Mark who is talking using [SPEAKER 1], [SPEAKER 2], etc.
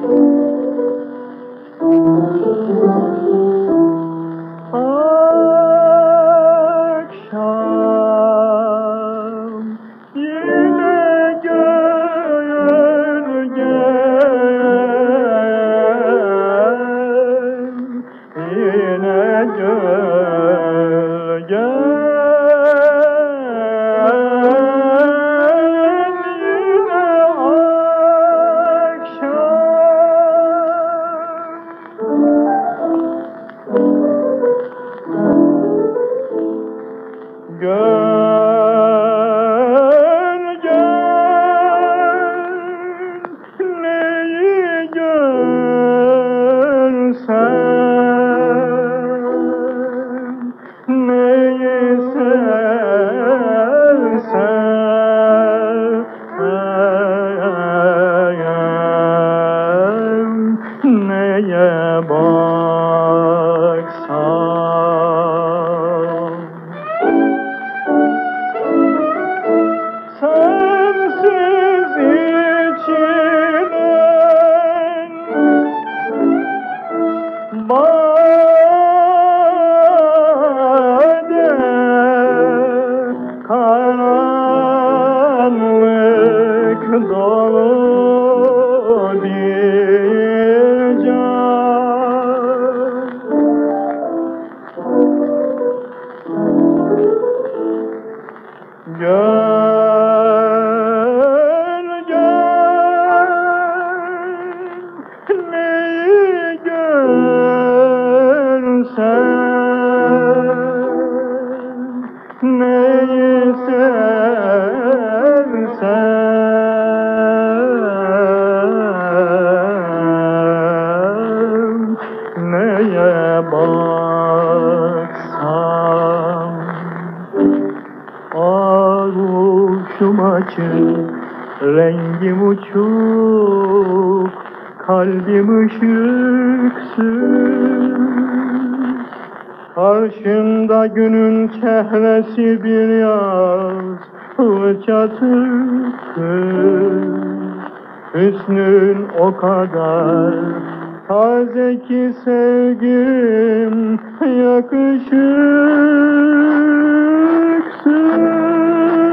[SPEAKER 1] Akşam yine gölge, yine gölge, yine gölgen neyi görsen, neyi sevsen, neye baksan. Sensiz içilen bade karanlık dolu diyecek. Gölgen neyi görsen, neyi sevsen, neye baksan. Ağuşum açık, rengim uçuk, kalbim ışıksız. Karşımda günün çehresi bir yaz çatırsız. Hüsnün o kadar taze ki sevgim yakışıksız.